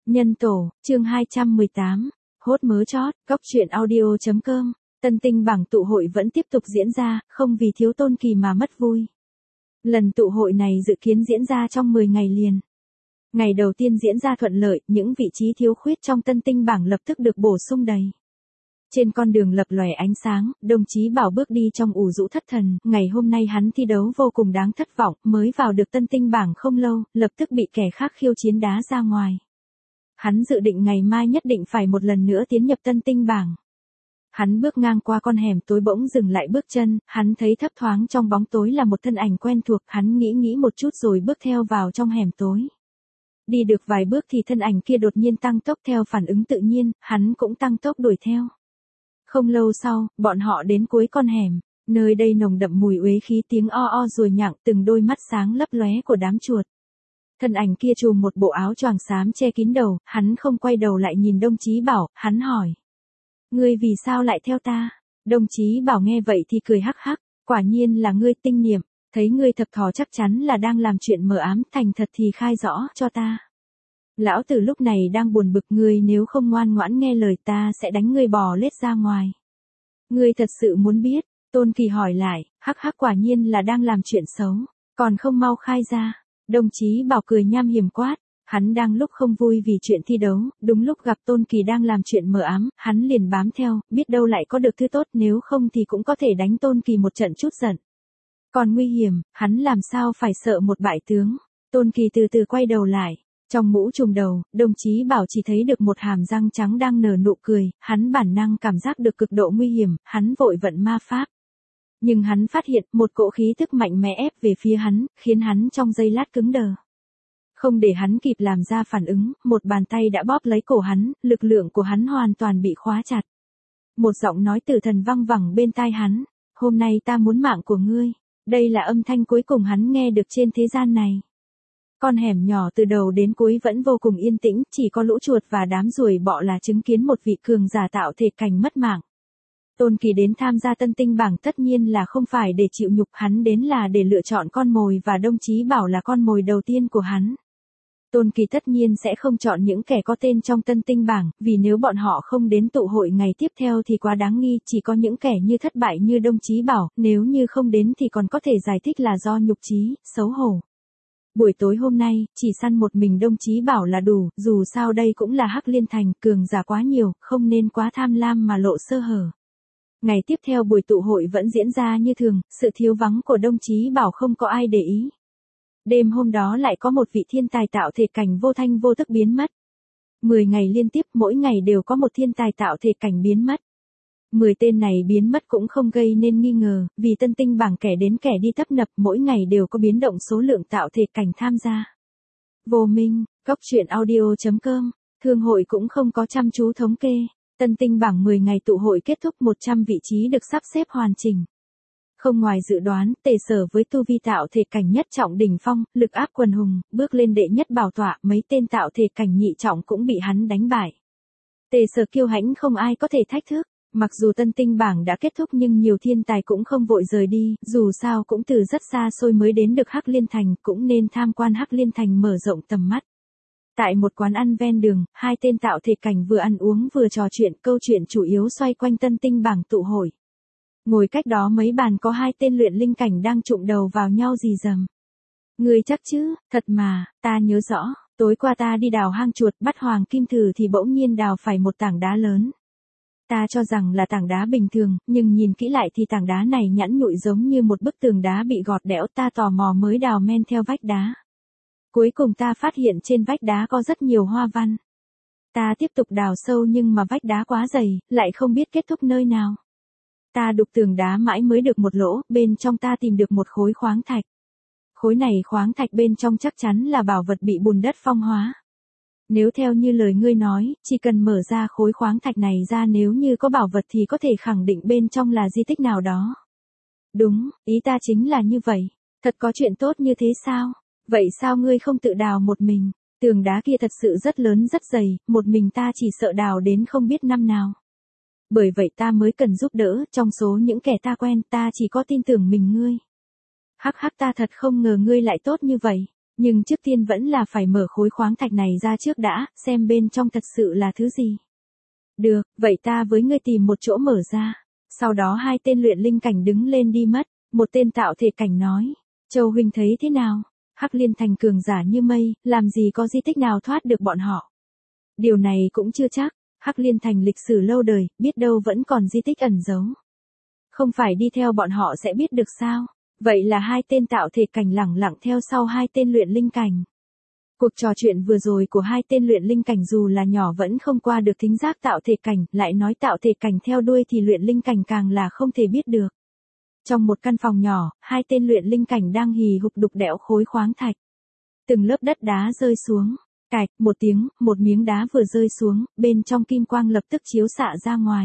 Nhân tổ, chương 218, hốt mớ chót, góc truyện audio.com, tân tinh bảng tụ hội vẫn tiếp tục diễn ra, không vì thiếu Tôn Kỳ mà mất vui. Lần tụ hội này dự kiến diễn ra trong 10 ngày liền. Ngày đầu tiên diễn ra thuận lợi, những vị trí thiếu khuyết trong tân tinh bảng lập tức được bổ sung đầy. Trên con đường lập lòe ánh sáng, đồng chí Bảo bước đi trong ủ rũ thất thần, ngày hôm nay hắn thi đấu vô cùng đáng thất vọng, mới vào được tân tinh bảng không lâu, lập tức bị kẻ khác khiêu chiến đá ra ngoài. Hắn dự định ngày mai nhất định phải một lần nữa tiến nhập tân tinh bảng. Hắn bước ngang qua con hẻm tối bỗng dừng lại bước chân, hắn thấy thấp thoáng trong bóng tối là một thân ảnh quen thuộc, hắn nghĩ một chút rồi bước theo vào trong hẻm tối. Đi được vài bước thì thân ảnh kia đột nhiên tăng tốc theo phản ứng tự nhiên, hắn cũng tăng tốc đuổi theo. Không lâu sau, bọn họ đến cuối con hẻm, nơi đây nồng đậm mùi uế khí tiếng o ruồi nhặng, từng đôi mắt sáng lấp lóe của đám chuột. Thân ảnh kia trùm một bộ áo choàng xám che kín đầu, hắn không quay đầu lại nhìn đồng chí Bảo, hắn hỏi. Ngươi vì sao lại theo ta? Đồng chí Bảo nghe vậy thì cười hắc hắc, quả nhiên là ngươi tinh niệm, thấy ngươi thập thò chắc chắn là đang làm chuyện mờ ám, thành thật thì khai rõ cho ta. Lão tử lúc này đang buồn bực, ngươi nếu không ngoan ngoãn nghe lời ta sẽ đánh ngươi bò lết ra ngoài. Ngươi thật sự muốn biết? Tôn Kỳ hỏi lại, hắc hắc, quả nhiên là đang làm chuyện xấu, còn không mau khai ra. Đồng chí Bảo cười nham hiểm quát, hắn đang lúc không vui vì chuyện thi đấu, đúng lúc gặp Tôn Kỳ đang làm chuyện mờ ám, hắn liền bám theo, biết đâu lại có được thứ tốt, nếu không thì cũng có thể đánh Tôn Kỳ một trận chút giận. Còn nguy hiểm, hắn làm sao phải sợ một bại tướng. Tôn Kỳ từ từ quay đầu lại. Trong mũ trùm đầu, đồng chí Bảo chỉ thấy được một hàm răng trắng đang nở nụ cười, hắn bản năng cảm giác được cực độ nguy hiểm, hắn vội vận ma pháp. Nhưng hắn phát hiện một cỗ khí tức mạnh mẽ ép về phía hắn, khiến hắn trong giây lát cứng đờ. Không để hắn kịp làm ra phản ứng, một bàn tay đã bóp lấy cổ hắn, lực lượng của hắn hoàn toàn bị khóa chặt. Một giọng nói từ thần văng vẳng bên tai hắn, hôm nay ta muốn mạng của ngươi. Đây là âm thanh cuối cùng hắn nghe được trên thế gian này. Con hẻm nhỏ từ đầu đến cuối vẫn vô cùng yên tĩnh, chỉ có lũ chuột và đám ruồi bọ là chứng kiến một vị cường giả tạo thể cảnh mất mạng. Tôn Kỳ đến tham gia tân tinh bảng tất nhiên là không phải để chịu nhục, hắn đến là để lựa chọn con mồi và đồng chí Bảo là con mồi đầu tiên của hắn. Tôn Kỳ tất nhiên sẽ không chọn những kẻ có tên trong tân tinh bảng, vì nếu bọn họ không đến tụ hội ngày tiếp theo thì quá đáng nghi, chỉ có những kẻ như thất bại như đồng chí Bảo, nếu như không đến thì còn có thể giải thích là do nhục chí, xấu hổ. Buổi tối hôm nay, chỉ săn một mình đồng chí Bảo là đủ, dù sao đây cũng là Hắc Liên Thành, cường giả quá nhiều, không nên quá tham lam mà lộ sơ hở. Ngày tiếp theo buổi tụ hội vẫn diễn ra như thường, sự thiếu vắng của đồng chí Bảo không có ai để ý. Đêm hôm đó lại có một vị thiên tài tạo thể cảnh vô thanh vô tức biến mất. 10 ngày liên tiếp, mỗi ngày đều có một thiên tài tạo thể cảnh biến mất. 10 tên này biến mất cũng không gây nên nghi ngờ, vì tân tinh bảng kẻ đến kẻ đi tấp nập, mỗi ngày đều có biến động số lượng tạo thể cảnh tham gia. Vô Minh, góc truyện audio.com, thương hội cũng không có chăm chú thống kê. Tân tinh bảng 10 ngày tụ hội kết thúc, 100 vị trí được sắp xếp hoàn chỉnh. Không ngoài dự đoán, Tề Sở với tu vi tạo thể cảnh nhất trọng đỉnh phong, lực áp quần hùng, bước lên đệ nhất bảo tọa, mấy tên tạo thể cảnh nhị trọng cũng bị hắn đánh bại. Tề Sở kiêu hãnh không ai có thể thách thức. Mặc dù tân tinh bảng đã kết thúc nhưng nhiều thiên tài cũng không vội rời đi, dù sao cũng từ rất xa xôi mới đến được Hắc Liên Thành, cũng nên tham quan Hắc Liên Thành mở rộng tầm mắt. Tại một quán ăn ven đường, hai tên tạo thể cảnh vừa ăn uống vừa trò chuyện, câu chuyện chủ yếu xoay quanh tân tinh bảng tụ hội. Ngồi cách đó mấy bàn có hai tên luyện linh cảnh đang chụm đầu vào nhau rì rầm. Ngươi chắc chứ? Thật mà, ta nhớ rõ, tối qua ta đi đào hang chuột bắt hoàng kim thử thì bỗng nhiên đào phải một tảng đá lớn. Ta cho rằng là tảng đá bình thường, nhưng nhìn kỹ lại thì tảng đá này nhẵn nhụi giống như một bức tường đá bị gọt đẽo, ta tò mò mới đào men theo vách đá. Cuối cùng ta phát hiện trên vách đá có rất nhiều hoa văn. Ta tiếp tục đào sâu nhưng mà vách đá quá dày, lại không biết kết thúc nơi nào. Ta đục tường đá mãi mới được một lỗ, bên trong ta tìm được một khối khoáng thạch. Khối này khoáng thạch bên trong chắc chắn là bảo vật bị bùn đất phong hóa. Nếu theo như lời ngươi nói, chỉ cần mở ra khối khoáng thạch này ra, nếu như có bảo vật thì có thể khẳng định bên trong là di tích nào đó. Đúng, ý ta chính là như vậy. Thật có chuyện tốt như thế sao? Vậy sao ngươi không tự đào một mình? Tường đá kia thật sự rất lớn rất dày, một mình ta chỉ sợ đào đến không biết năm nào. Bởi vậy ta mới cần giúp đỡ, trong số những kẻ ta quen ta chỉ có tin tưởng mình ngươi. Hắc hắc, ta thật không ngờ ngươi lại tốt như vậy. Nhưng trước tiên vẫn là phải mở khối khoáng thạch này ra trước đã, xem bên trong thật sự là thứ gì. Được, vậy ta với ngươi tìm một chỗ mở ra. Sau đó hai tên luyện linh cảnh đứng lên đi mất, một tên tạo thể cảnh nói. Châu huynh thấy thế nào? Hắc Liên Thành cường giả như mây, làm gì có di tích nào thoát được bọn họ. Điều này cũng chưa chắc, Hắc Liên Thành lịch sử lâu đời, biết đâu vẫn còn di tích ẩn giấu. Không phải đi theo bọn họ sẽ biết được sao? Vậy là hai tên tạo thể cảnh lẳng lặng theo sau hai tên luyện linh cảnh. Cuộc trò chuyện vừa rồi của hai tên luyện linh cảnh dù là nhỏ vẫn không qua được thính giác tạo thể cảnh, lại nói tạo thể cảnh theo đuôi thì luyện linh cảnh càng là không thể biết được. Trong một căn phòng nhỏ, hai tên luyện linh cảnh đang hì hục đục đẽo khối khoáng thạch. Từng lớp đất đá rơi xuống, cạch, một tiếng, một miếng đá vừa rơi xuống, bên trong kim quang lập tức chiếu xạ ra ngoài.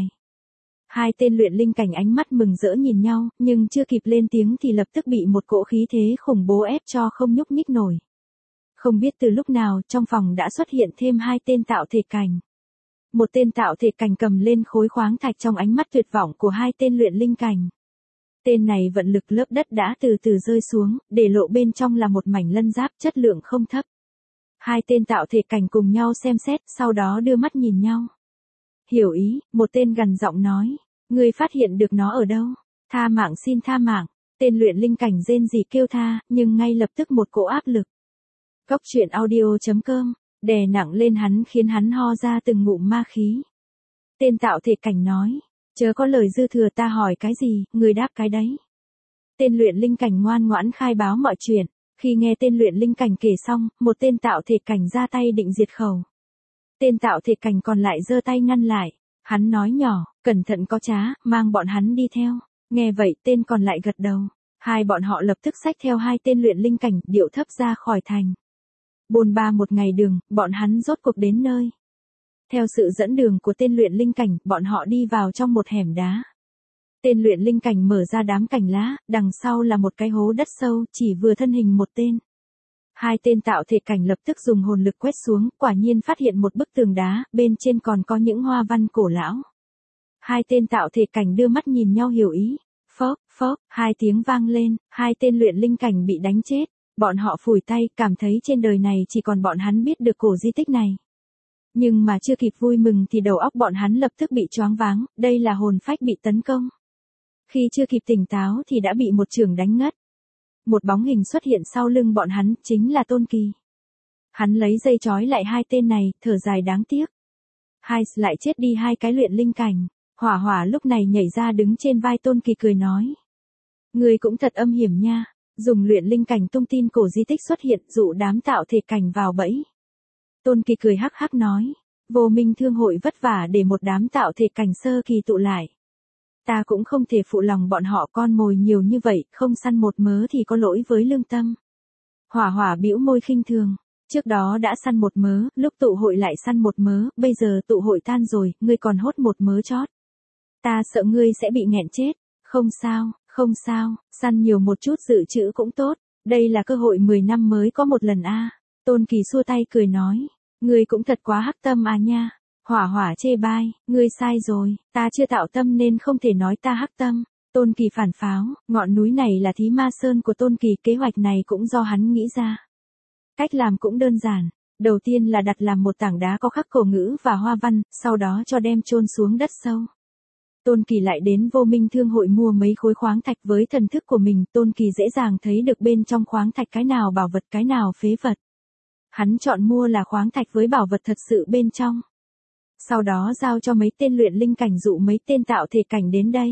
Hai tên luyện linh cảnh ánh mắt mừng rỡ nhìn nhau, nhưng chưa kịp lên tiếng thì lập tức bị một cỗ khí thế khủng bố ép cho không nhúc nhích nổi. Không biết từ lúc nào, trong phòng đã xuất hiện thêm hai tên tạo thể cảnh. Một tên tạo thể cảnh cầm lên khối khoáng thạch trong ánh mắt tuyệt vọng của hai tên luyện linh cảnh. Tên này vận lực lớp đất đã từ từ rơi xuống, để lộ bên trong là một mảnh lân giáp chất lượng không thấp. Hai tên tạo thể cảnh cùng nhau xem xét, sau đó đưa mắt nhìn nhau. Hiểu ý, một tên gằn giọng nói. Ngươi phát hiện được nó ở đâu? Tha mạng xin tha mạng. Tên luyện linh cảnh rên rỉ kêu tha, nhưng ngay lập tức một cỗ áp lực. Cốc truyện audio.com, đè nặng lên hắn khiến hắn ho ra từng ngụm ma khí. Tên tạo thể cảnh nói. Chớ có lời dư thừa, ta hỏi cái gì, người đáp cái đấy. Tên luyện linh cảnh ngoan ngoãn khai báo mọi chuyện. Khi nghe tên luyện linh cảnh kể xong, một tên tạo thể cảnh ra tay định diệt khẩu. Tên tạo thể cảnh còn lại giơ tay ngăn lại. Hắn nói nhỏ, cẩn thận có trá, mang bọn hắn đi theo. Nghe vậy tên còn lại gật đầu. Hai bọn họ lập tức xách theo hai tên luyện linh cảnh, điệu thấp ra khỏi thành. Bôn ba một ngày đường, bọn hắn rốt cuộc đến nơi. Theo sự dẫn đường của tên luyện linh cảnh, bọn họ đi vào trong một hẻm đá. Tên luyện linh cảnh mở ra đám cành lá, đằng sau là một cái hố đất sâu, chỉ vừa thân hình một tên. Hai tên tạo thể cảnh lập tức dùng hồn lực quét xuống, quả nhiên phát hiện một bức tường đá, bên trên còn có những hoa văn cổ lão. Hai tên tạo thể cảnh đưa mắt nhìn nhau hiểu ý. Phốc, phốc, hai tiếng vang lên, hai tên luyện linh cảnh bị đánh chết. Bọn họ phủi tay, cảm thấy trên đời này chỉ còn bọn hắn biết được cổ di tích này. Nhưng mà chưa kịp vui mừng thì đầu óc bọn hắn lập tức bị choáng váng, đây là hồn phách bị tấn công. Khi chưa kịp tỉnh táo thì đã bị một chưởng đánh ngất. Một bóng hình xuất hiện sau lưng bọn hắn, chính là Tôn Kỳ. Hắn lấy dây trói lại hai tên này, thở dài đáng tiếc. Hai lại chết đi hai cái luyện linh cảnh. Hỏa Hỏa lúc này nhảy ra đứng trên vai Tôn Kỳ cười nói. Người cũng thật âm hiểm nha, dùng luyện linh cảnh tung tin cổ di tích xuất hiện dụ đám tạo thể cảnh vào bẫy. Tôn Kỳ cười hắc hắc nói. Vô Minh Thương hội vất vả để một đám tạo thể cảnh sơ kỳ tụ lại. Ta cũng không thể phụ lòng bọn họ, con mồi nhiều như vậy, không săn một mớ thì có lỗi với lương tâm. Hỏa Hỏa bĩu môi khinh thường. Trước đó đã săn một mớ, lúc tụ hội lại săn một mớ, bây giờ tụ hội tan rồi, ngươi còn hốt một mớ chót. Ta sợ ngươi sẽ bị nghẹn chết. Không sao, không sao, săn nhiều một chút dự trữ cũng tốt. Đây là cơ hội 10 năm mới có một lần a. Tôn Kỳ xua tay cười nói. Ngươi cũng thật quá hắc tâm à nha. Hỏa Hỏa chê bai, ngươi sai rồi, ta chưa tạo tâm nên không thể nói ta hắc tâm. Tôn Kỳ phản pháo, ngọn núi này là Thí Ma Sơn của Tôn Kỳ, kế hoạch này cũng do hắn nghĩ ra. Cách làm cũng đơn giản, đầu tiên là đặt làm một tảng đá có khắc cổ ngữ và hoa văn, sau đó cho đem chôn xuống đất sâu. Tôn Kỳ lại đến Vô Minh Thương hội mua mấy khối khoáng thạch, với thần thức của mình, Tôn Kỳ dễ dàng thấy được bên trong khoáng thạch cái nào bảo vật cái nào phế vật. Hắn chọn mua là khoáng thạch với bảo vật thật sự bên trong. Sau đó giao cho mấy tên luyện linh cảnh dụ mấy tên tạo thể cảnh đến đây.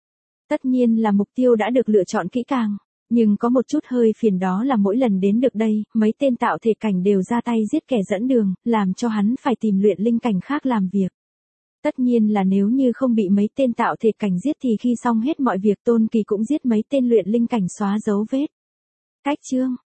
Tất nhiên là mục tiêu đã được lựa chọn kỹ càng, nhưng có một chút hơi phiền, đó là mỗi lần đến được đây, mấy tên tạo thể cảnh đều ra tay giết kẻ dẫn đường, làm cho hắn phải tìm luyện linh cảnh khác làm việc. Tất nhiên là nếu như không bị mấy tên tạo thể cảnh giết thì khi xong hết mọi việc Tôn Kỳ cũng giết mấy tên luyện linh cảnh xóa dấu vết. Cách chương